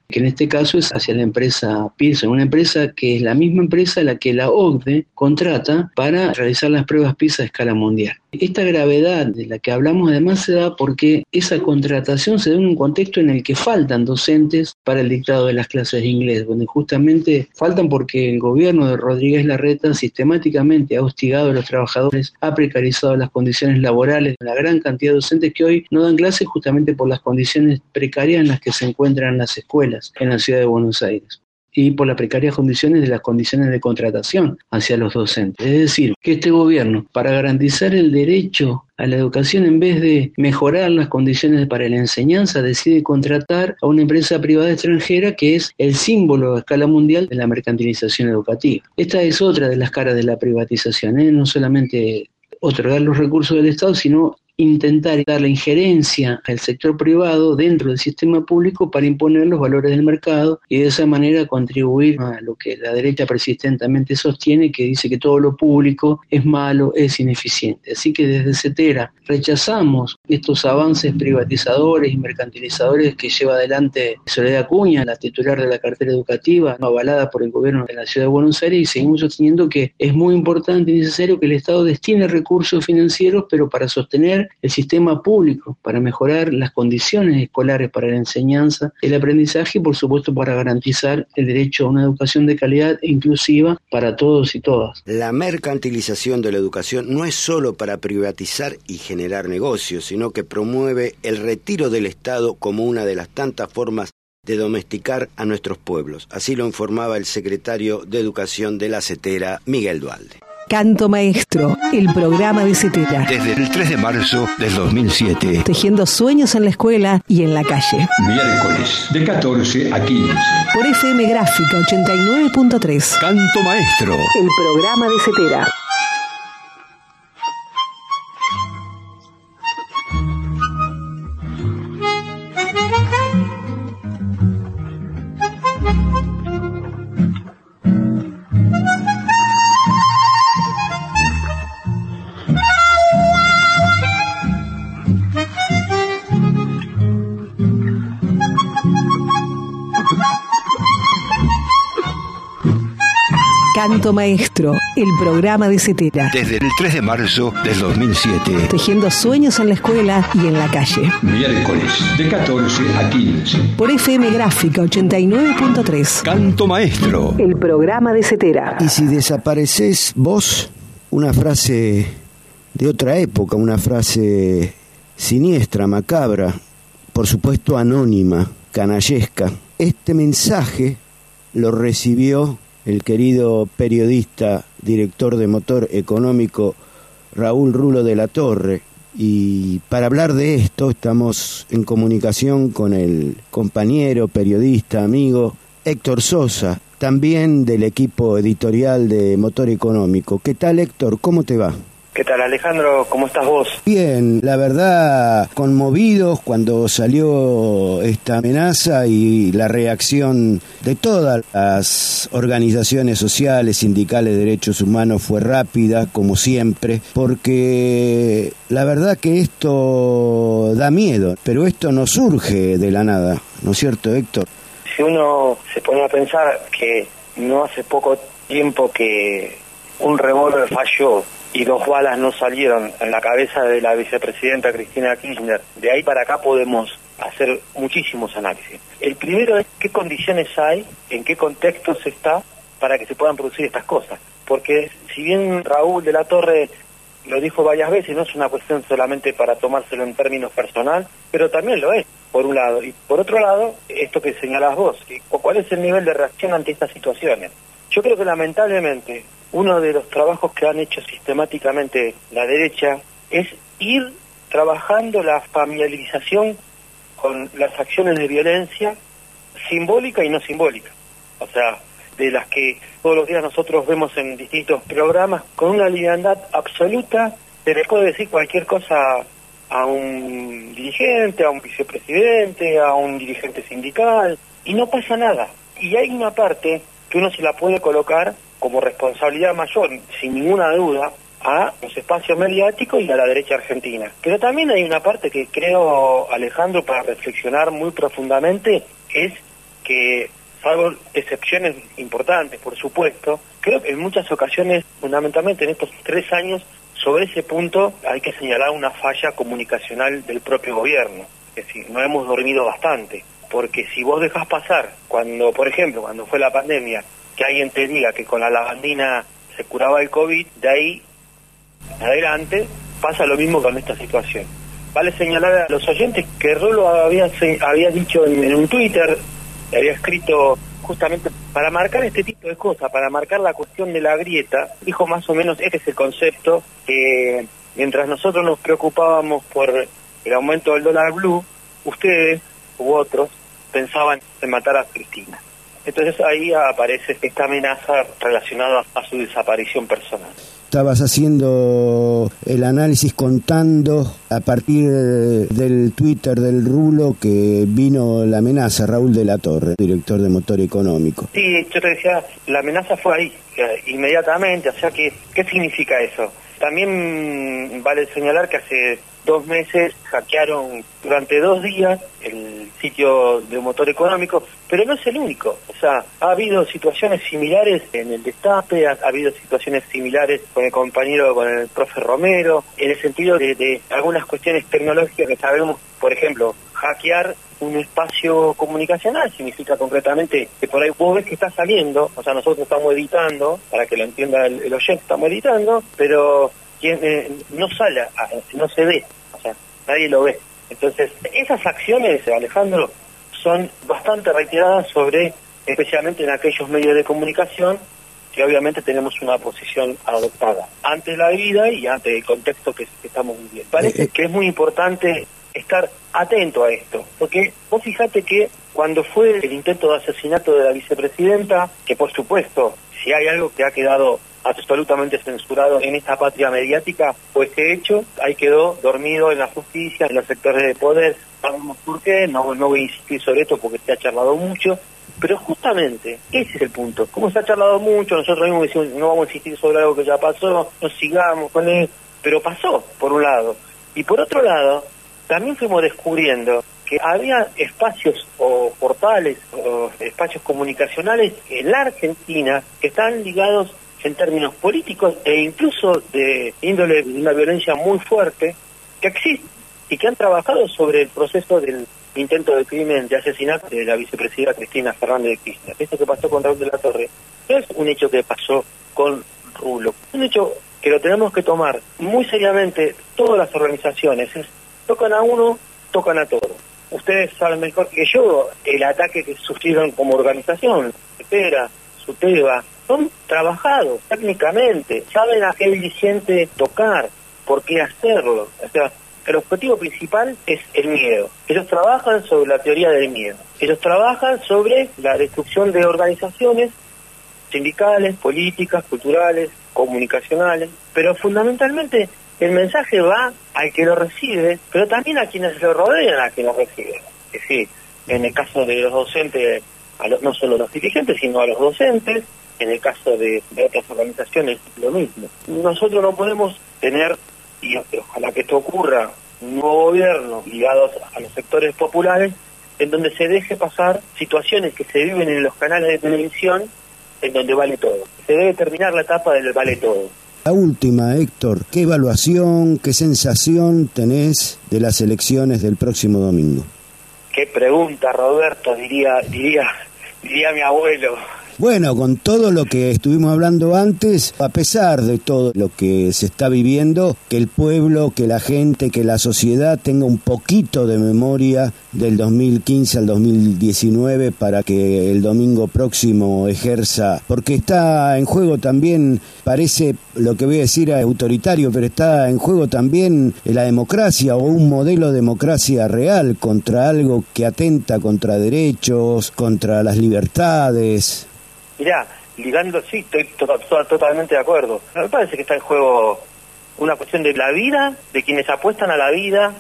que en este caso es hacia la empresa Pearson, una empresa que es la misma empresa a la que la OCDE contrata para realizar las pruebas PISA a escala mundial. Esta gravedad de la que hablamos además se da porque esa contratación se da en un contexto en el que faltan docentes para el dictado de las clases de inglés, donde justamente faltan porque el gobierno de Rodríguez Larreta sistemáticamente ha hostigado a los trabajadores, ha precarizado las condiciones laborales de la gran cantidad de docentes que hoy no dan clases justamente por las condiciones precarias en las que se encuentran las escuelas en la ciudad de Buenos Aires y por las precarias condiciones de las condiciones de contratación hacia los docentes. Es decir, que este gobierno, para garantizar el derecho a la educación, en vez de mejorar las condiciones para la enseñanza, decide contratar a una empresa privada extranjera que es el símbolo a escala mundial de la mercantilización educativa. Esta es otra de las caras de la privatización, no solamente otorgar los recursos del Estado, sino intentar dar la injerencia al sector privado dentro del sistema público para imponer los valores del mercado y de esa manera contribuir a lo que la derecha persistentemente sostiene, que dice que todo lo público es malo, es ineficiente. Así que desde CETERA rechazamos estos avances privatizadores y mercantilizadores que lleva adelante Soledad Acuña, la titular de la cartera educativa, avalada por el gobierno de la Ciudad de Buenos Aires, y seguimos sosteniendo que es muy importante y necesario que el Estado destine recursos financieros, pero para sostener el sistema público, para mejorar las condiciones escolares para la enseñanza, el aprendizaje y por supuesto para garantizar el derecho a una educación de calidad e inclusiva para todos y todas. La mercantilización de la educación no es solo para privatizar y generar negocios, sino que promueve el retiro del Estado como una de las tantas formas de domesticar a nuestros pueblos. Así lo informaba el secretario de Educación de la CETERA, Miguel Duhalde. Canto Maestro, el programa de CETERA. Desde el 3 de marzo del 2007. Tejiendo sueños en la escuela y en la calle. Miércoles, de 14 a 15. Por FM Gráfica 89.3. Canto Maestro. El programa de CETERA. Canto Maestro, el programa de CETERA. Desde el 3 de marzo del 2007. Tejiendo sueños en la escuela y en la calle. Miércoles, de 14 a 15. Por FM Gráfica 89.3. Canto Maestro. El programa de CETERA. Y si desapareces vos, una frase de otra época, una frase siniestra, macabra, por supuesto anónima, canallesca. Este mensaje lo recibió el querido periodista, director de Motor Económico, Raúl Rulo de la Torre. Y para hablar de esto estamos en comunicación con el compañero, periodista, amigo Héctor Sosa, también del equipo editorial de Motor Económico. ¿Qué tal, Héctor? ¿Cómo te va? ¿Qué tal, Alejandro? ¿Cómo estás vos? Bien, la verdad, conmovidos cuando salió esta amenaza y la reacción de todas las organizaciones sociales, sindicales de derechos humanos fue rápida, como siempre, porque la verdad que esto da miedo, pero esto no surge de la nada, ¿no es cierto, Héctor? Si uno se pone a pensar que no hace poco tiempo que un revólver falló y 2 balas no salieron en la cabeza de la vicepresidenta Cristina Kirchner, de ahí para acá podemos hacer muchísimos análisis. El primero es qué condiciones hay, en qué contexto se está para que se puedan producir estas cosas. Porque si bien Raúl de la Torre lo dijo varias veces, no es una cuestión solamente para tomárselo en términos personal, pero también lo es, por un lado. Y por otro lado, esto que señalás vos, ¿cuál es el nivel de reacción ante estas situaciones? Yo creo que lamentablemente uno de los trabajos que han hecho sistemáticamente la derecha es ir trabajando la familiarización con las acciones de violencia simbólica y no simbólica. O sea, de las que todos los días nosotros vemos en distintos programas, con una liviandad absoluta, se le puede decir cualquier cosa a un dirigente, a un vicepresidente, a un dirigente sindical, y no pasa nada. Y hay una parte que uno se la puede colocar como responsabilidad mayor, sin ninguna duda, a los espacios mediáticos y a la derecha argentina. Pero también hay una parte que creo, Alejandro, para reflexionar muy profundamente, es que, salvo excepciones importantes, por supuesto, creo que en muchas ocasiones, fundamentalmente en estos 3 años, sobre ese punto hay que señalar una falla comunicacional del propio gobierno. Es decir, no hemos dormido bastante, porque si vos dejás pasar, cuando, por ejemplo, cuando fue la pandemia, que alguien te diga que con la lavandina se curaba el COVID, de ahí en adelante pasa lo mismo con esta situación. Vale señalar a los oyentes que Rolo había dicho en un Twitter, había escrito justamente para marcar este tipo de cosas, para marcar la cuestión de la grieta, dijo más o menos, este es el concepto, que mientras nosotros nos preocupábamos por el aumento del dólar blue, ustedes u otros pensaban en matar a Cristina. Entonces ahí aparece esta amenaza relacionada a su desaparición personal. Estabas haciendo el análisis contando a partir del Twitter del Rulo que vino la amenaza, Raúl de la Torre, director de Motor Económico. Sí, yo te decía, la amenaza fue ahí, inmediatamente, o sea, ¿qué significa eso? También vale señalar que hace 2 meses hackearon durante 2 días el sitio de Motor Económico, pero no es el único. O sea, ha habido situaciones similares en el Destape, ha habido situaciones similares con el compañero, con el profe Romero, en el sentido de algunas cuestiones tecnológicas que sabemos, por ejemplo, hackear un espacio comunicacional significa concretamente que por ahí vos ves que está saliendo, o sea, nosotros estamos editando, para que lo entienda el oyente, estamos editando, pero no sale, no se ve, o sea, nadie lo ve. Entonces, esas acciones, Alejandro, son bastante reiteradas especialmente en aquellos medios de comunicación que obviamente tenemos una posición adoptada ante la vida y ante el contexto que estamos viviendo. Parece que es muy importante estar atento a esto, porque vos fijate que cuando fue el intento de asesinato de la vicepresidenta, que por supuesto, si hay algo que ha quedado absolutamente censurado en esta patria mediática, pues ese hecho ahí quedó dormido en la justicia, en los sectores de poder. Sabemos por qué, no voy a insistir sobre esto porque se ha charlado mucho, pero justamente ese es el punto. Como se ha charlado mucho, nosotros mismos decimos no vamos a insistir sobre algo que ya pasó, no sigamos con él, pero pasó, por un lado. Y por otro lado, también fuimos descubriendo que había espacios o portales o espacios comunicacionales en la Argentina que están ligados en términos políticos e incluso de índole de una violencia muy fuerte que existe y que han trabajado sobre el proceso del intento de crimen de asesinato de la vicepresidenta Cristina Fernández de Kirchner. Esto que pasó con Raúl de la Torre no es un hecho que pasó con Rulo, es un hecho que lo tenemos que tomar muy seriamente todas las organizaciones. Tocan a uno, tocan a todos. Ustedes saben mejor que yo el ataque que sufrieron como organización, Cepera, Suteba, son trabajados técnicamente, saben a qué dirigente tocar, por qué hacerlo. O sea, el objetivo principal es el miedo. Ellos trabajan sobre la teoría del miedo. Ellos trabajan sobre la destrucción de organizaciones sindicales, políticas, culturales, comunicacionales, pero fundamentalmente el mensaje va al que lo recibe, pero también a quienes lo rodean a quien lo reciben. Es decir, en el caso de los docentes, no solo los dirigentes, sino a los docentes, en el caso de otras organizaciones, lo mismo. Nosotros no podemos tener, y ojalá que esto ocurra, un nuevo gobierno ligado a los sectores populares, en donde se deje pasar situaciones que se viven en los canales de televisión, en donde vale todo. Se debe terminar la etapa del vale todo. La última, Héctor, ¿qué evaluación, qué sensación tenés de las elecciones del próximo domingo? Qué pregunta, Roberto, diría mi abuelo. Bueno, con todo lo que estuvimos hablando antes, a pesar de todo lo que se está viviendo, que el pueblo, que la gente, que la sociedad tenga un poquito de memoria del 2015 al 2019 para que el domingo próximo ejerza, porque está en juego también, parece lo que voy a decir autoritario, pero está en juego también la democracia o un modelo de democracia real contra algo que atenta contra derechos, contra las libertades. Mirá, ligando, sí, estoy totalmente de acuerdo. Me parece que está en juego una cuestión de la vida, de quienes apuestan a la vida,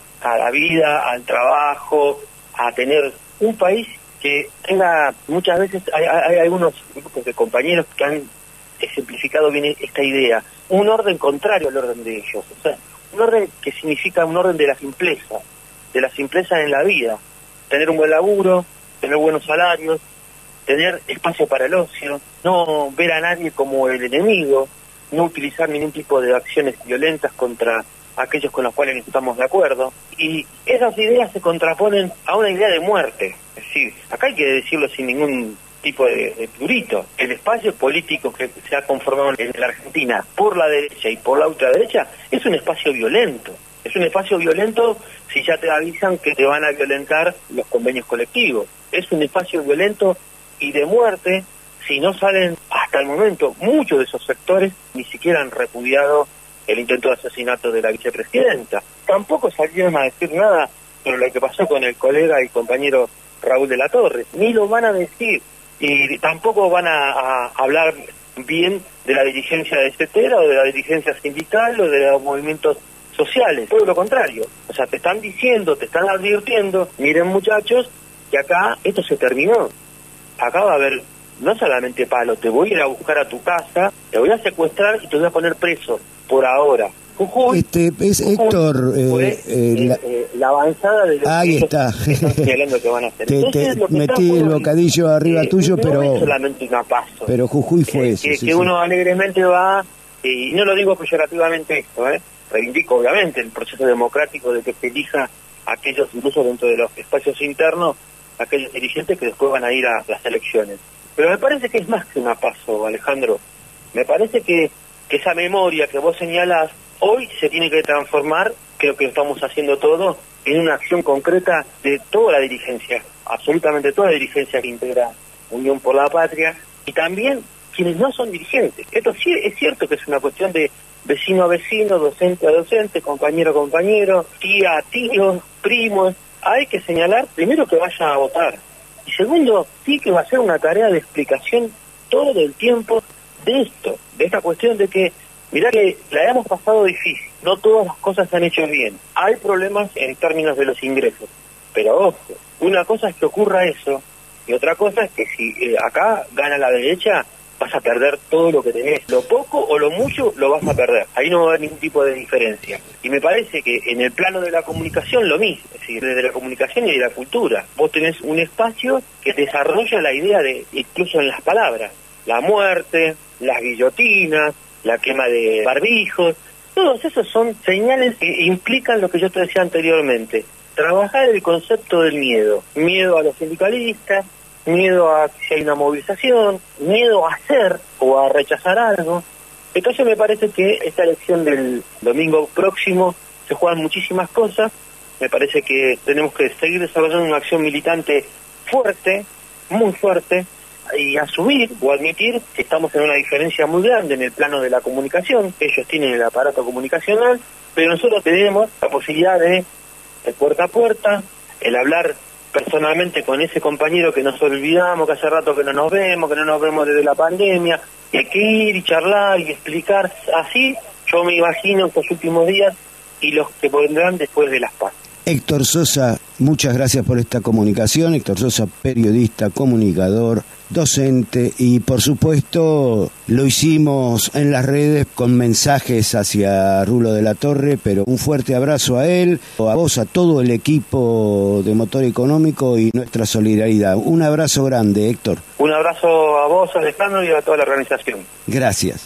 al trabajo, a tener un país que tenga, muchas veces hay algunos grupos de compañeros que han ejemplificado bien esta idea, un orden contrario al orden de ellos, o sea, un orden que significa un orden de la simpleza en la vida, tener un buen laburo, tener buenos salarios, tener espacio para el ocio, no ver a nadie como el enemigo, no utilizar ningún tipo de acciones violentas contra aquellos con los cuales no estamos de acuerdo. Y esas ideas se contraponen a una idea de muerte. Es decir, acá hay que decirlo sin ningún tipo de prurito. El espacio político que se ha conformado en la Argentina por la derecha y por la ultraderecha es un espacio violento. Es un espacio violento si ya te avisan que te van a violentar los convenios colectivos. Es un espacio violento y de muerte si no salen, hasta el momento, muchos de esos sectores ni siquiera han repudiado el intento de asesinato de la vicepresidenta. Tampoco salieron a decir nada sobre lo que pasó con el colega y compañero Raúl de la Torre. Ni lo van a decir. Y tampoco van a hablar bien de la dirigencia de CETERA o de la dirigencia sindical o de los movimientos sociales. Todo lo contrario. O sea, te están diciendo, te están advirtiendo, miren muchachos, que acá esto se terminó. Acá va a haber no solamente palo, te voy a ir a buscar a tu casa, te voy a secuestrar y te voy a poner preso por ahora. Jujuy, es Héctor, la avanzada de los ahí está. Señalando que van a hacer. Entonces, te metí el bocadillo arriba tuyo, no pero es solamente una paso. Pero Jujuy fue eso. Que uno alegremente va, y no lo digo peyorativamente esto, reivindico obviamente el proceso democrático de que se elija a aquellos, incluso dentro de los espacios internos, aquellos dirigentes que después van a ir a las elecciones. Pero me parece que es más que una paso, Alejandro. Me parece que esa memoria que vos señalás hoy se tiene que transformar, creo que lo estamos haciendo todo, en una acción concreta de toda la dirigencia, absolutamente toda la dirigencia que integra Unión por la Patria, y también quienes no son dirigentes. Esto sí es cierto que es una cuestión de vecino a vecino, docente a docente, compañero a compañero, tía a tío, primos. Hay que señalar, primero, que vayan a votar, y segundo, sí que va a ser una tarea de explicación todo el tiempo de esto, de esta cuestión de que, mirá que la hemos pasado difícil, no todas las cosas se han hecho bien, hay problemas en términos de los ingresos, pero ojo, una cosa es que ocurra eso, y otra cosa es que si acá gana la derecha, vas a perder todo lo que tenés, lo poco o lo mucho lo vas a perder, ahí no va a haber ningún tipo de diferencia. Y me parece que en el plano de la comunicación lo mismo, es decir, desde la comunicación y de la cultura, vos tenés un espacio que desarrolla la idea de, incluso en las palabras, la muerte, las guillotinas, la quema de barbijos, todos esos son señales que implican lo que yo te decía anteriormente, trabajar el concepto del miedo, miedo a los sindicalistas, miedo a si hay una movilización, miedo a hacer o a rechazar algo. Entonces me parece que esta elección del domingo próximo se juegan muchísimas cosas, me parece que tenemos que seguir desarrollando una acción militante fuerte, muy fuerte, y asumir o admitir que estamos en una diferencia muy grande en el plano de la comunicación. Ellos tienen el aparato comunicacional, pero nosotros tenemos la posibilidad de puerta a puerta, el hablar personalmente con ese compañero que nos olvidamos, que hace rato que no nos vemos desde la pandemia, y hay que ir y charlar y explicar. Así yo me imagino estos últimos días y los que vendrán después de las PAS. Héctor Sosa, muchas gracias por esta comunicación. Héctor Sosa, periodista, comunicador, docente, y por supuesto lo hicimos en las redes con mensajes hacia Rulo de la Torre, pero un fuerte abrazo a él, a vos, a todo el equipo de Motor Económico y nuestra solidaridad. Un abrazo grande, Héctor. Un abrazo a vos, Alejandro, y a toda la organización. Gracias.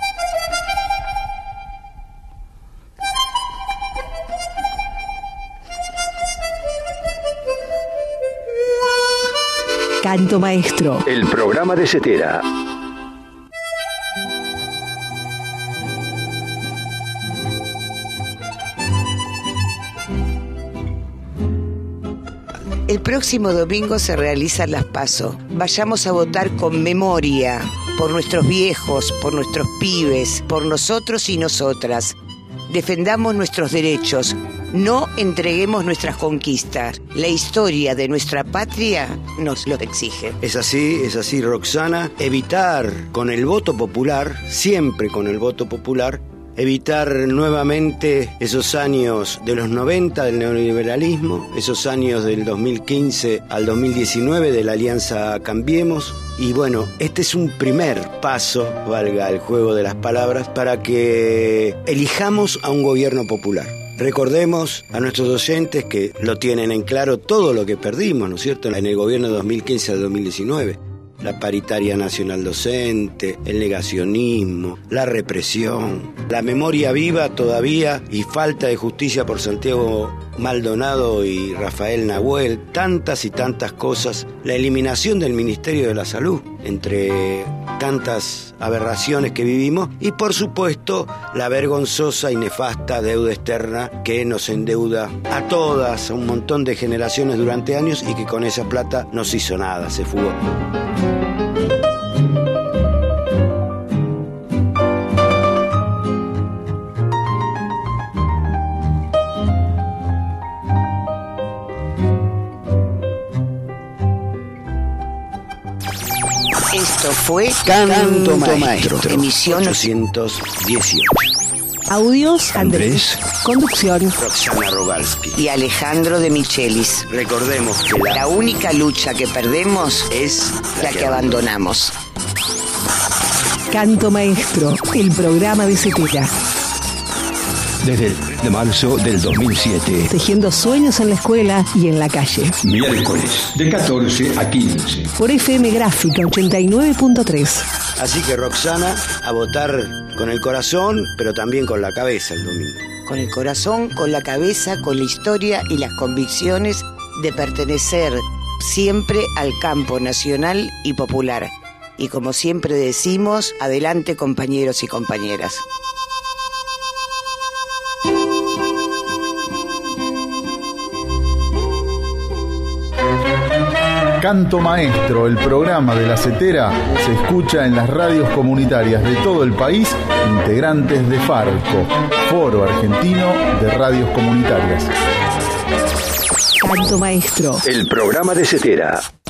Canto Maestro. El programa de CETERA. El próximo domingo se realizan las PASO. Vayamos a votar con memoria, por nuestros viejos, por nuestros pibes, por nosotros y nosotras. Defendamos nuestros derechos, no entreguemos nuestras conquistas. La historia de nuestra patria nos lo exige. Es así, Roxana. Evitar con el voto popular, siempre con el voto popular, evitar nuevamente esos años de los 90 del neoliberalismo, esos años del 2015 al 2019 de la Alianza Cambiemos. Y bueno, este es un primer paso, valga el juego de las palabras, para que elijamos a un gobierno popular. Recordemos a nuestros docentes que lo tienen en claro todo lo que perdimos, ¿no es cierto?, en el gobierno de 2015 al 2019. la paritaria nacional docente, el negacionismo, la represión, la memoria viva todavía y falta de justicia por Santiago Maldonado y Rafael Nahuel, tantas y tantas cosas, la eliminación del Ministerio de la Salud, entre tantas aberraciones que vivimos, y por supuesto la vergonzosa y nefasta deuda externa que nos endeuda a todas, a un montón de generaciones durante años, y que con esa plata no se hizo nada, se fugó. Esto fue Canto Maestro, emisión 818. Audios, Andrés. Conducción, Roxana Rogalski y Alejandro de Michelis. Recordemos que La única lucha que perdemos es la que abandonamos. Canto Maestro, el programa de Zetera. Desde el 3 de marzo del 2007. Tejiendo sueños en la escuela y en la calle. Miércoles, de 14 a 15. Por FM Gráfica 89.3. Así que Roxana, a votar con el corazón, pero también con la cabeza el domingo. Con el corazón, con la cabeza, con la historia y las convicciones de pertenecer siempre al campo nacional y popular. Y como siempre decimos, adelante compañeros y compañeras. Canto Maestro, el programa de la Zetera, se escucha en las radios comunitarias de todo el país, integrantes de Farco, Foro Argentino de Radios Comunitarias. Canto Maestro, El programa de Zetera.